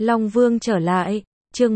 Long Vương trở lại, chương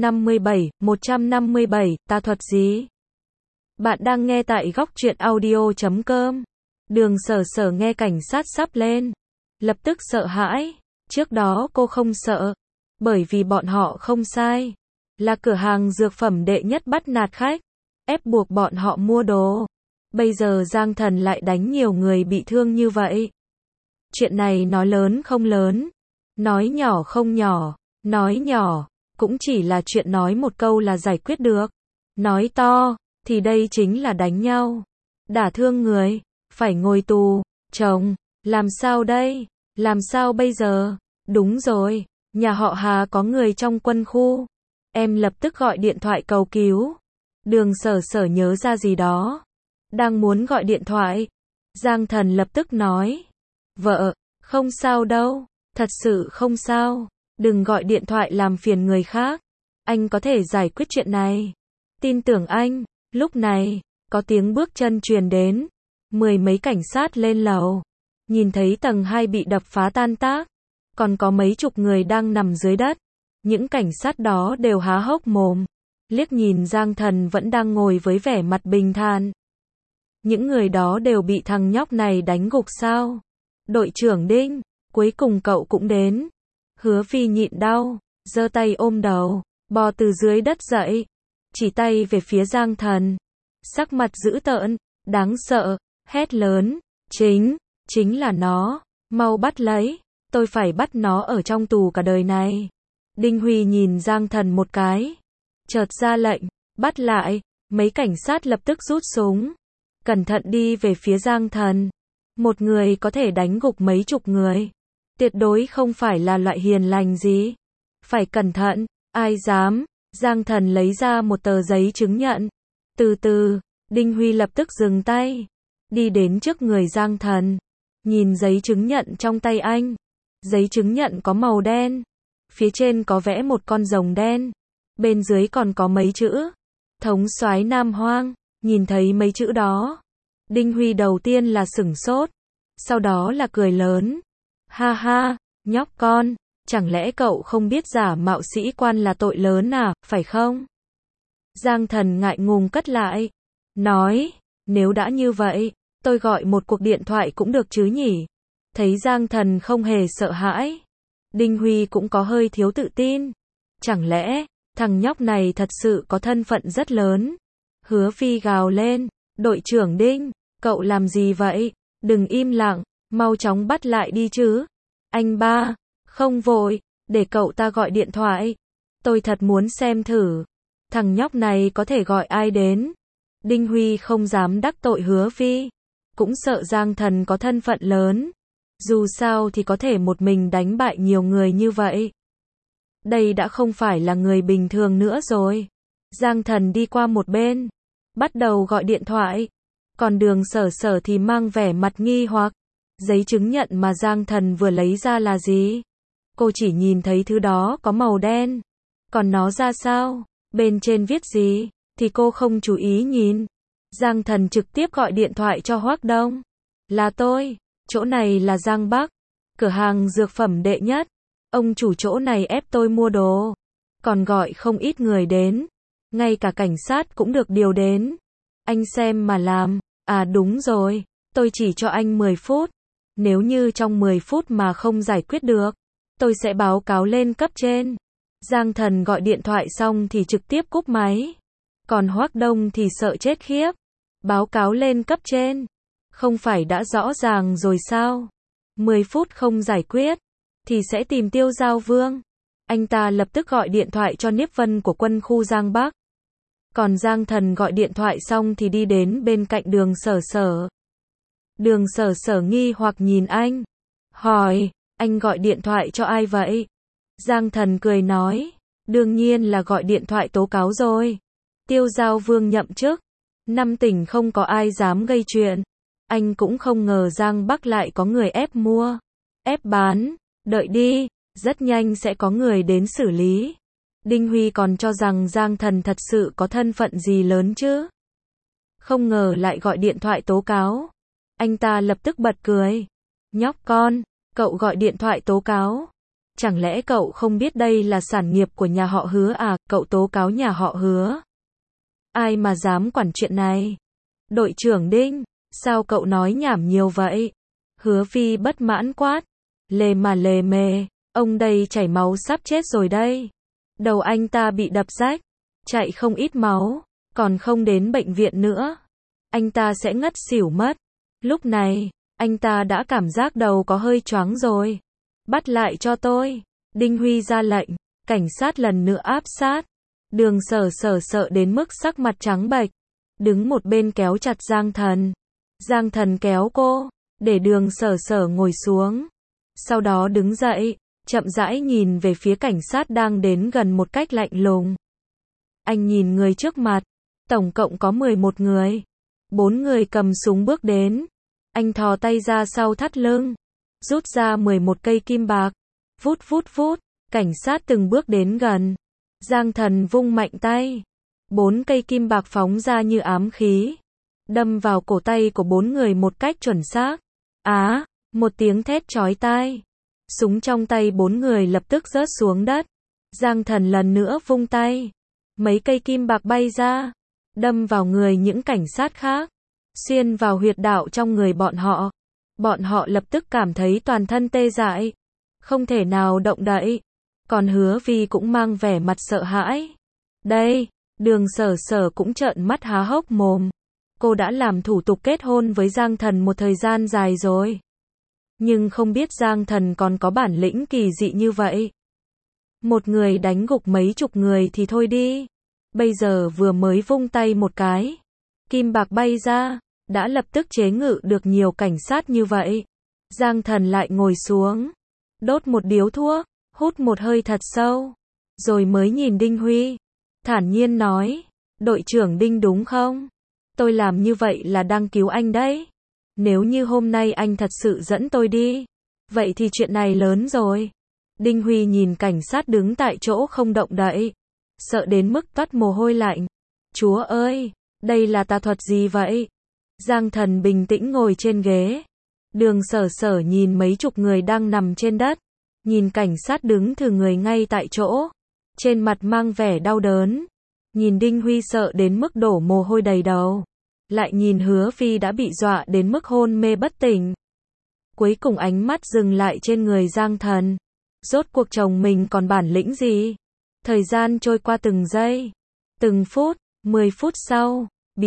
157, tà thuật gì? Bạn đang nghe tại góc truyện audio.com. Đường Sở Sở nghe cảnh sát sắp lên, lập tức sợ hãi. Trước đó cô không sợ, bởi vì bọn họ không sai. Là cửa hàng dược phẩm đệ nhất bắt nạt khách, ép buộc bọn họ mua đồ. Bây giờ Giang Thần lại đánh nhiều người bị thương như vậy. Chuyện này nói lớn không lớn, nói nhỏ không nhỏ, nói nhỏ cũng chỉ là chuyện nói một câu là giải quyết được. Nói to thì đây chính là đánh nhau, đả thương người, phải ngồi tù. Chồng, làm sao đây? Làm sao bây giờ? Đúng rồi, nhà họ Hà có người trong quân khu. Em lập tức gọi điện thoại cầu cứu. Đường Sở Sở nhớ ra gì đó, đang muốn gọi điện thoại. Giang Thần lập tức nói, vợ, không sao đâu, thật sự không sao, đừng gọi điện thoại làm phiền người khác, anh có thể giải quyết chuyện này, tin tưởng anh. Lúc này, có tiếng bước chân truyền đến, 10 mấy cảnh sát lên lầu, nhìn thấy tầng 2 bị đập phá tan tác, còn có mấy chục người đang nằm dưới đất. Những cảnh sát đó đều há hốc mồm, liếc nhìn Giang Thần vẫn đang ngồi với vẻ mặt bình thản. Những người đó đều bị thằng nhóc này đánh gục sao? Đội trưởng Đinh, cuối cùng cậu cũng đến. Hứa Phi nhịn đau, giơ tay ôm đầu, bò từ dưới đất dậy, chỉ tay về phía Giang Thần, sắc mặt dữ tợn, đáng sợ, hét lớn, chính là nó, mau bắt lấy, tôi phải bắt nó ở trong tù cả đời này. Đinh Huy nhìn Giang Thần một cái, chợt ra lệnh, bắt lại. Mấy cảnh sát lập tức rút súng, cẩn thận đi về phía Giang Thần. Một người có thể đánh gục mấy chục người, tuyệt đối không phải là loại hiền lành gì. Phải cẩn thận, ai dám. Giang Thần lấy ra một tờ giấy chứng nhận. Từ từ, Đinh Huy lập tức dừng tay, đi đến trước người Giang Thần, nhìn giấy chứng nhận trong tay anh. Giấy chứng nhận có màu đen, phía trên có vẽ một con rồng đen, bên dưới còn có mấy chữ, thống soái Nam Hoang. Nhìn thấy mấy chữ đó, Đinh Huy đầu tiên là sửng sốt, sau đó là cười lớn. Ha ha, nhóc con, chẳng lẽ cậu không biết giả mạo sĩ quan là tội lớn à, phải không? Giang Thần ngại ngùng cất lại, nói, nếu đã như vậy, tôi gọi một cuộc điện thoại cũng được chứ nhỉ? Thấy Giang Thần không hề sợ hãi, Đinh Huy cũng có hơi thiếu tự tin. Chẳng lẽ, thằng nhóc này thật sự có thân phận rất lớn? Hứa Phi gào lên, đội trưởng Đinh, cậu làm gì vậy? Đừng im lặng, mau chóng bắt lại đi chứ. Anh ba, không vội, để cậu ta gọi điện thoại. Tôi thật muốn xem thử, thằng nhóc này có thể gọi ai đến. Đinh Huy không dám đắc tội Hứa Phi, cũng sợ Giang Thần có thân phận lớn. Dù sao thì có thể một mình đánh bại nhiều người như vậy. Đây đã không phải là người bình thường nữa rồi. Giang Thần đi qua một bên, bắt đầu gọi điện thoại. Còn Đường Sở Sở thì mang vẻ mặt nghi hoặc. Giấy chứng nhận mà Giang Thần vừa lấy ra là gì? Cô chỉ nhìn thấy thứ đó có màu đen. Còn nó ra sao? Bên trên viết gì? Thì cô không chú ý nhìn. Giang Thần trực tiếp gọi điện thoại cho Hoắc Đông. Là tôi, chỗ này là Giang Bắc, cửa hàng dược phẩm đệ nhất. Ông chủ chỗ này ép tôi mua đồ, còn gọi không ít người đến, ngay cả cảnh sát cũng được điều đến. Anh xem mà làm. À đúng rồi, tôi chỉ cho anh 10 phút. Nếu như trong 10 phút mà không giải quyết được, tôi sẽ báo cáo lên cấp trên. Giang Thần gọi điện thoại xong thì trực tiếp cúp máy. Còn Hoắc Đông thì sợ chết khiếp. Báo cáo lên cấp trên, không phải đã rõ ràng rồi sao? 10 phút không giải quyết, thì sẽ tìm Tiêu Giao Vương. Anh ta lập tức gọi điện thoại cho Niếp Vân của quân khu Giang Bắc. Còn Giang Thần gọi điện thoại xong thì đi đến bên cạnh Đường Sở Sở. Đường Sở Sở nghi hoặc nhìn anh, hỏi, anh gọi điện thoại cho ai vậy? Giang Thần cười nói, đương nhiên là gọi điện thoại tố cáo rồi. Tiêu Giao Vương nhậm chức, 5 tỉnh không có ai dám gây chuyện. Anh cũng không ngờ Giang Bắc lại có người ép mua, ép bán. Đợi đi, rất nhanh sẽ có người đến xử lý. Đinh Huy còn cho rằng Giang Thần thật sự có thân phận gì lớn chứ. Không ngờ lại gọi điện thoại tố cáo. Anh ta lập tức bật cười. Nhóc con, cậu gọi điện thoại tố cáo. Chẳng lẽ cậu không biết đây là sản nghiệp của nhà họ Hứa à, cậu tố cáo nhà họ Hứa. Ai mà dám quản chuyện này? Đội trưởng Đinh, sao cậu nói nhảm nhiều vậy? Hứa Phi bất mãn quát. Lề mà lề mề, ông đây chảy máu sắp chết rồi đây. Đầu anh ta bị đập rách, chạy không ít máu, còn không đến bệnh viện nữa. Anh ta sẽ ngất xỉu mất. Lúc này, anh ta đã cảm giác đầu có hơi choáng rồi. Bắt lại cho tôi. Đinh Huy ra lệnh, cảnh sát lần nữa áp sát. Đường Sở Sở sợ đến mức sắc mặt trắng bệch, đứng một bên kéo chặt Giang Thần. Giang Thần kéo cô, để Đường Sở Sở ngồi xuống. Sau đó đứng dậy, chậm rãi nhìn về phía cảnh sát đang đến gần một cách lạnh lùng. Anh nhìn người trước mặt, tổng cộng có 11 người. 4 người cầm súng bước đến. Anh thò tay ra sau thắt lưng, rút ra 11 cây kim bạc. Vút vút vút, cảnh sát từng bước đến gần. Giang Thần vung mạnh tay. 4 cây kim bạc phóng ra như ám khí, đâm vào cổ tay của 4 người một cách chuẩn xác. Á, một tiếng thét chói tai. Súng trong tay 4 người lập tức rớt xuống đất. Giang Thần lần nữa vung tay. Mấy cây kim bạc bay ra, đâm vào người những cảnh sát khác, xuyên vào huyệt đạo trong người bọn họ. Bọn họ lập tức cảm thấy toàn thân tê dại, không thể nào động đậy. Còn Hứa Vi cũng mang vẻ mặt sợ hãi. Đây, Đường Sở Sở cũng trợn mắt há hốc mồm. Cô đã làm thủ tục kết hôn với Giang Thần một thời gian dài rồi, nhưng không biết Giang Thần còn có bản lĩnh kỳ dị như vậy. Một người đánh gục mấy chục người thì thôi đi, bây giờ vừa mới vung tay một cái, kim bạc bay ra, đã lập tức chế ngự được nhiều cảnh sát như vậy. Giang Thần lại ngồi xuống, đốt một điếu thuốc, hút một hơi thật sâu, rồi mới nhìn Đinh Huy, thản nhiên nói, đội trưởng Đinh đúng không? Tôi làm như vậy là đang cứu anh đấy. Nếu như hôm nay anh thật sự dẫn tôi đi, vậy thì chuyện này lớn rồi. Đinh Huy nhìn cảnh sát đứng tại chỗ không động đậy, sợ đến mức toát mồ hôi lạnh. Chúa ơi, đây là tà thuật gì vậy? Giang Thần bình tĩnh ngồi trên ghế. Đường Sở Sở nhìn mấy chục người đang nằm trên đất, nhìn cảnh sát đứng thừ người ngay tại chỗ, trên mặt mang vẻ đau đớn. Nhìn Đinh Huy sợ đến mức đổ mồ hôi đầy đầu, lại nhìn Hứa Phi đã bị dọa đến mức hôn mê bất tỉnh. Cuối cùng ánh mắt dừng lại trên người Giang Thần. Rốt cuộc chồng mình còn bản lĩnh gì? Thời gian trôi qua từng giây, từng phút. 10 phút sau,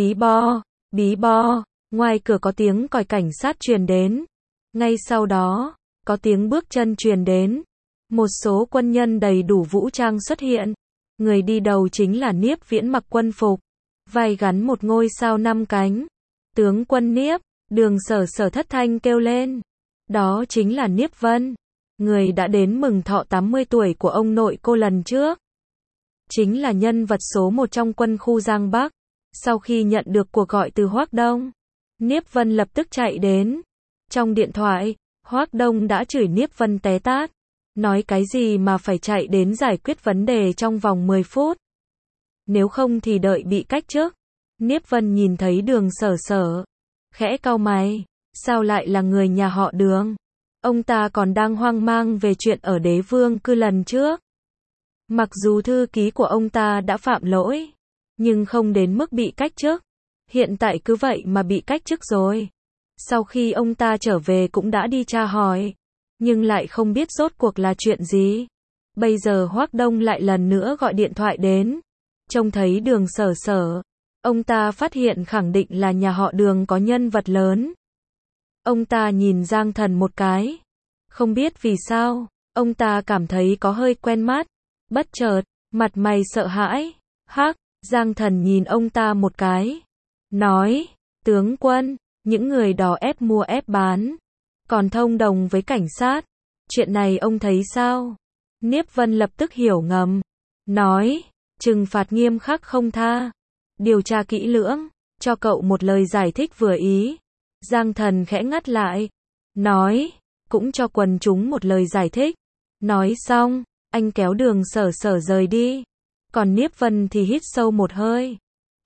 bí bo, ngoài cửa có tiếng còi cảnh sát truyền đến. Ngay sau đó, có tiếng bước chân truyền đến. Một số quân nhân đầy đủ vũ trang xuất hiện. Người đi đầu chính là Niếp Viễn, mặc quân phục, vai gắn một ngôi sao 5 cánh. Tướng quân Niếp. Đường Sở Sở thất thanh kêu lên. Đó chính là Niếp Vân, người đã đến mừng thọ 80 tuổi của ông nội cô lần trước. Chính là nhân vật số 1 trong quân khu Giang Bắc. Sau khi nhận được cuộc gọi từ Hoắc Đông, Niếp Vân lập tức chạy đến. Trong điện thoại, Hoắc Đông đã chửi Niếp Vân té tát. Nói cái gì mà phải chạy đến giải quyết vấn đề trong vòng 10 phút. Nếu không thì đợi bị cách chức. Niếp Vân nhìn thấy Đường Sở Sở, khẽ cau mày. Sao lại là người nhà họ Đường? Ông ta còn đang hoang mang về chuyện ở Đế Vương Cư lần trước. Mặc dù thư ký của ông ta đã phạm lỗi, nhưng không đến mức bị cách chức. Hiện tại cứ vậy mà bị cách chức rồi. Sau khi ông ta trở về cũng đã đi tra hỏi, nhưng lại không biết rốt cuộc là chuyện gì. Bây giờ Hoắc Đông lại lần nữa gọi điện thoại đến. Trông thấy Đường Sở Sở, ông ta phát hiện khẳng định là nhà họ Đường có nhân vật lớn. Ông ta nhìn Giang Thần một cái. Không biết vì sao, ông ta cảm thấy có hơi quen mắt. Bất chợt, mặt mày sợ hãi. Hắc, Giang Thần nhìn ông ta một cái. Nói, tướng quân, những người đó ép mua ép bán, còn thông đồng với cảnh sát. Chuyện này ông thấy sao? Niếp Vân lập tức hiểu ngầm. Nói, trừng phạt nghiêm khắc không tha. Điều tra kỹ lưỡng, cho cậu một lời giải thích vừa ý. Giang Thần khẽ ngắt lại. Nói, cũng cho quần chúng một lời giải thích. Nói xong, anh kéo Đường Sở Sở rời đi. Còn Niếp Vân thì hít sâu một hơi.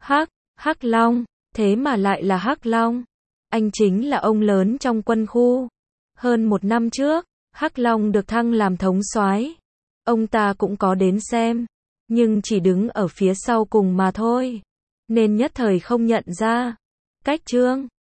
Hắc Long, thế mà lại là Hắc Long. Anh chính là ông lớn trong quân khu. Hơn 1 năm trước, Hắc Long được thăng làm thống soái. Ông ta cũng có đến xem, nhưng chỉ đứng ở phía sau cùng mà thôi, nên nhất thời không nhận ra. Cách Trương